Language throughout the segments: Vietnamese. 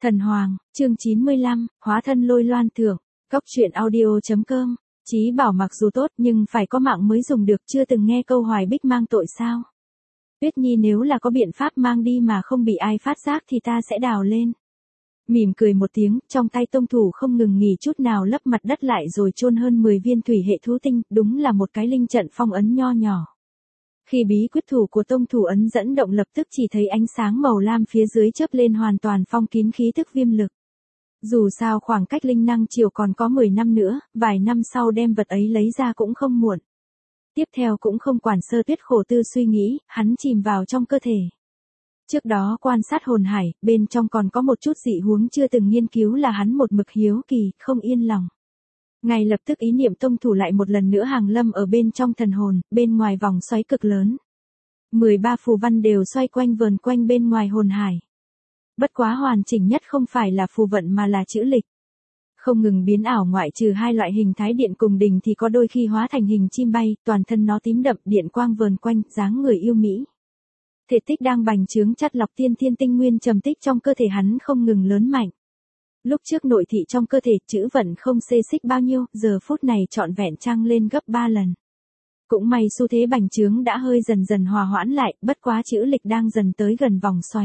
Thần Hoàng, chương 95, hóa thân Lôi Loan thưởng. Cốc truyện audio.com. Chí bảo mặc dù tốt nhưng phải có mạng mới dùng được, chưa từng nghe câu Hoài Bích mang tội sao? Tuyết Nhi nếu là có biện pháp mang đi mà không bị ai phát giác thì ta sẽ đào lên. Mỉm cười một tiếng, trong tay tông thủ không ngừng nghỉ chút nào lấp mặt đất lại rồi chôn hơn 10 viên thủy hệ thú tinh, đúng là một cái linh trận phong ấn nho nhỏ. Khi bí quyết thủ của tông thủ ấn dẫn động lập tức chỉ thấy ánh sáng màu lam phía dưới chớp lên hoàn toàn phong kín khí thức viêm lực. Dù sao khoảng cách linh năng chiều còn có 10 năm nữa, vài năm sau đem vật ấy lấy ra cũng không muộn. Tiếp theo cũng không quản Sơ Tuyết khổ tư suy nghĩ, hắn chìm vào trong cơ thể. Trước đó quan sát hồn hải, bên trong còn có một chút dị huống chưa từng nghiên cứu là hắn một mực hiếu kỳ, không yên lòng. Ngay lập tức ý niệm tông thủ lại một lần nữa hàng lâm ở bên trong thần hồn, bên ngoài vòng xoáy cực lớn. 13 phù văn đều xoay quanh vờn quanh bên ngoài hồn hải. Bất quá hoàn chỉnh nhất không phải là phù vận mà là chữ lịch. Không ngừng biến ảo ngoại trừ hai loại hình thái điện cùng đình thì có đôi khi hóa thành hình chim bay, toàn thân nó tím đậm, điện quang vờn quanh, dáng người yêu mỹ. Thể tích đang bành trướng chắt lọc tiên thiên tinh nguyên trầm tích trong cơ thể hắn không ngừng lớn mạnh. Lúc trước nội thị trong cơ thể chữ vận không xê xích bao nhiêu, giờ phút này trọn vẹn trăng lên gấp 3 lần. Cũng may xu thế bành trướng đã hơi dần dần hòa hoãn lại, bất quá chữ lịch đang dần tới gần vòng xoáy.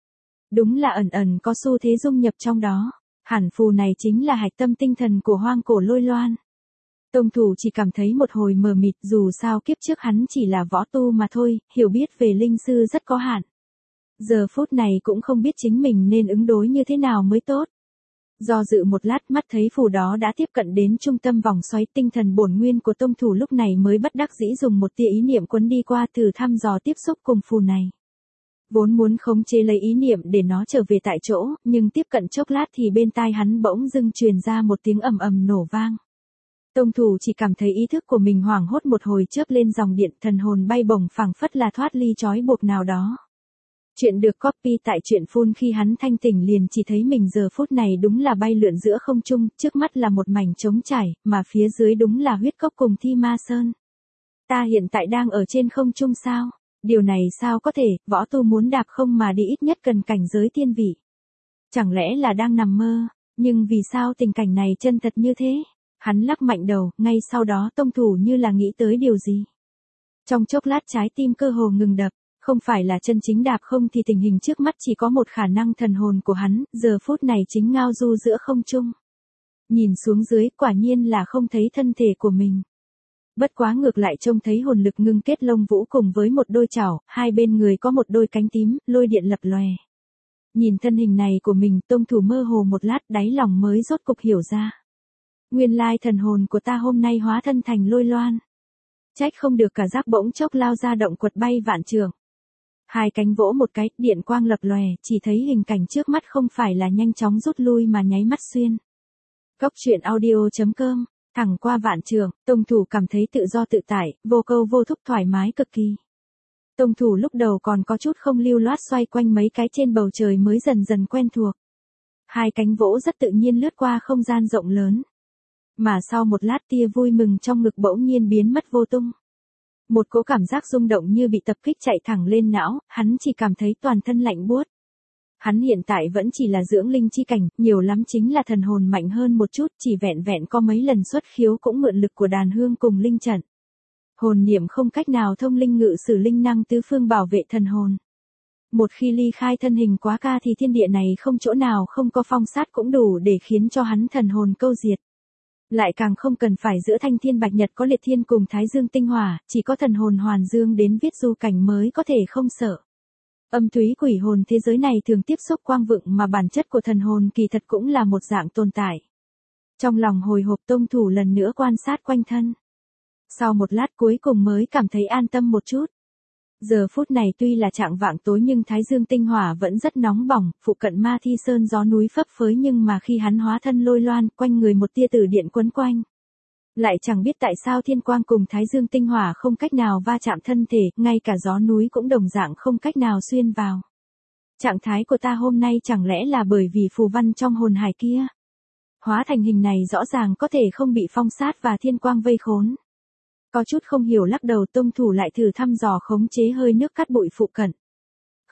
Đúng là ẩn ẩn có xu thế dung nhập trong đó. Hẳn phù này chính là hạch tâm tinh thần của hoang cổ Lôi Loan. Tông thủ chỉ cảm thấy một hồi mờ mịt, dù sao kiếp trước hắn chỉ là võ tu mà thôi, hiểu biết về linh sư rất có hạn. Giờ phút này cũng không biết chính mình nên ứng đối như thế nào mới tốt. Do dự một lát, mắt thấy phù đó đã tiếp cận đến trung tâm vòng xoáy, tinh thần bổn nguyên của tông thủ lúc này mới bất đắc dĩ dùng một tia ý niệm quấn đi qua thử thăm dò tiếp xúc cùng phù này. Vốn muốn khống chế lấy ý niệm để nó trở về tại chỗ, nhưng tiếp cận chốc lát thì bên tai hắn bỗng dưng truyền ra một tiếng ầm ầm nổ vang. Tông thủ chỉ cảm thấy ý thức của mình hoảng hốt một hồi, chớp lên dòng điện, thần hồn bay bổng phảng phất là thoát ly trói buộc nào đó. Chuyện được copy tại truyện phun khi hắn thanh tỉnh liền chỉ thấy mình giờ phút này đúng là bay lượn giữa không trung, trước mắt là một mảnh trống trải, mà phía dưới đúng là huyết cốc cùng Thi Ma Sơn. Ta hiện tại đang ở trên không trung sao? Điều này sao có thể, võ tu muốn đạp không mà đi ít nhất cần cảnh giới thiên vị. Chẳng lẽ là đang nằm mơ, nhưng vì sao tình cảnh này chân thật như thế? Hắn lắc mạnh đầu, ngay sau đó tông thủ như là nghĩ tới điều gì. Trong chốc lát trái tim cơ hồ ngừng đập, không phải là chân chính đạp không thì tình hình trước mắt chỉ có một khả năng, thần hồn của hắn, giờ phút này chính ngao du giữa không trung. Nhìn xuống dưới quả nhiên là không thấy thân thể của mình. Bất quá ngược lại trông thấy hồn lực ngưng kết lông vũ cùng với một đôi chảo, hai bên người có một đôi cánh tím, lôi điện lập lòe. Nhìn thân hình này của mình, tông thủ mơ hồ một lát, đáy lòng mới rốt cục hiểu ra. Nguyên lai thần hồn của ta hôm nay hóa thân thành Lôi Loan. Trách không được cả giác bỗng chốc lao ra động quật bay vạn trường. Hai cánh vỗ một cái, điện quang lập lòe, chỉ thấy hình cảnh trước mắt không phải là nhanh chóng rút lui mà nháy mắt xuyên. Cốc truyện audio.com. Thẳng qua vạn trường, tông thủ cảm thấy tự do tự tại, vô câu vô thúc, thoải mái cực kỳ. Tông thủ lúc đầu còn có chút không lưu loát xoay quanh mấy cái trên bầu trời mới dần dần quen thuộc. Hai cánh vỗ rất tự nhiên lướt qua không gian rộng lớn. Mà sau một lát tia vui mừng trong ngực bỗng nhiên biến mất vô tung. Một cỗ cảm giác rung động như bị tập kích chạy thẳng lên não, hắn chỉ cảm thấy toàn thân lạnh buốt. Hắn hiện tại vẫn chỉ là dưỡng linh chi cảnh, nhiều lắm chính là thần hồn mạnh hơn một chút, chỉ vẹn vẹn có mấy lần xuất khiếu cũng mượn lực của đàn hương cùng linh trận. Hồn niệm không cách nào thông linh ngự sử linh năng tứ phương bảo vệ thần hồn. Một khi ly khai thân hình quá ca thì thiên địa này không chỗ nào không có phong sát cũng đủ để khiến cho hắn thần hồn câu diệt. Lại càng không cần phải giữa thanh thiên bạch nhật có liệt thiên cùng thái dương tinh hỏa, chỉ có thần hồn hoàn dương đến viết du cảnh mới có thể không sợ. Âm túy quỷ hồn thế giới này thường tiếp xúc quang vựng mà bản chất của thần hồn kỳ thật cũng là một dạng tồn tại. Trong lòng hồi hộp tông thủ lần nữa quan sát quanh thân. Sau một lát cuối cùng mới cảm thấy an tâm một chút. Giờ phút này tuy là trạng vạng tối nhưng thái dương tinh hỏa vẫn rất nóng bỏng, phụ cận Ma Thi Sơn gió núi phấp phới nhưng mà khi hắn hóa thân Lôi Loan, quanh người một tia tử điện quấn quanh. Lại chẳng biết tại sao thiên quang cùng thái dương tinh hỏa không cách nào va chạm thân thể, ngay cả gió núi cũng đồng dạng không cách nào xuyên vào. Trạng thái của ta hôm nay chẳng lẽ là bởi vì phù văn trong hồn hải kia? Hóa thành hình này rõ ràng có thể không bị phong sát và thiên quang vây khốn. Có chút không hiểu lắc đầu, tông thủ lại thử thăm dò khống chế hơi nước cát bụi phụ cận.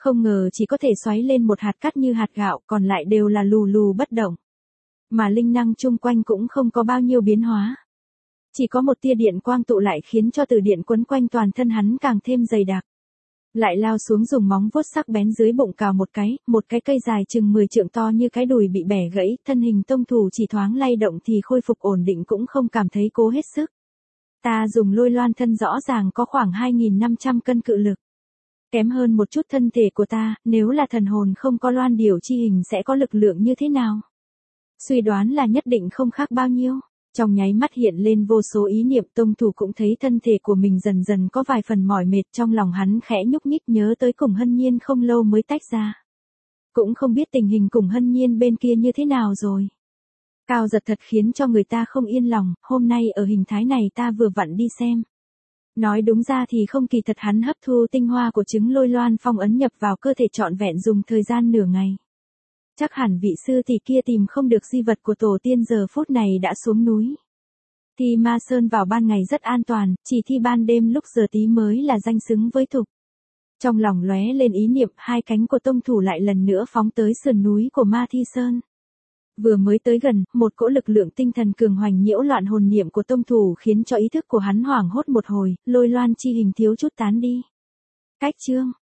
Không ngờ chỉ có thể xoáy lên một hạt cát như hạt gạo, còn lại đều là lù lù bất động. Mà linh năng chung quanh cũng không có bao nhiêu biến hóa. Chỉ có một tia điện quang tụ lại khiến cho từ điện quấn quanh toàn thân hắn càng thêm dày đặc. Lại lao xuống dùng móng vuốt sắc bén dưới bụng cào một cái cây dài chừng 10 trượng to như cái đùi bị bẻ gãy, thân hình tông thủ chỉ thoáng lay động thì khôi phục ổn định cũng không cảm thấy cố hết sức. Ta dùng lôi loan thân rõ ràng có khoảng 2.500 cân cự lực. Kém hơn một chút thân thể của ta, nếu là thần hồn không có loan điểu chi hình sẽ có lực lượng như thế nào? Suy đoán là nhất định không khác bao nhiêu. Trong nháy mắt hiện lên vô số ý niệm, tông thủ cũng thấy thân thể của mình dần dần có vài phần mỏi mệt, trong lòng hắn khẽ nhúc nhích nhớ tới Cùng Hân Nhiên không lâu mới tách ra. Cũng không biết tình hình Cùng Hân Nhiên bên kia như thế nào rồi. Cao giật thật khiến cho người ta không yên lòng, hôm nay ở hình thái này ta vừa vặn đi xem. Nói đúng ra thì không kỳ thật, hắn hấp thu tinh hoa của trứng lôi loan phong ấn nhập vào cơ thể trọn vẹn dùng thời gian nửa ngày. Chắc hẳn vị sư tỷ kia tìm không được di vật của tổ tiên giờ phút này đã xuống núi. Thi Ma Sơn vào ban ngày rất an toàn, chỉ thi ban đêm lúc giờ tí mới là danh xứng với thực. Trong lòng lóe lên ý niệm, hai cánh của tông thủ lại lần nữa phóng tới sườn núi của Ma Thi Sơn. Vừa mới tới gần, một cỗ lực lượng tinh thần cường hoành nhiễu loạn hồn niệm của tông thủ khiến cho ý thức của hắn hoảng hốt một hồi, lôi loan chi hình thiếu chút tán đi. Cách chương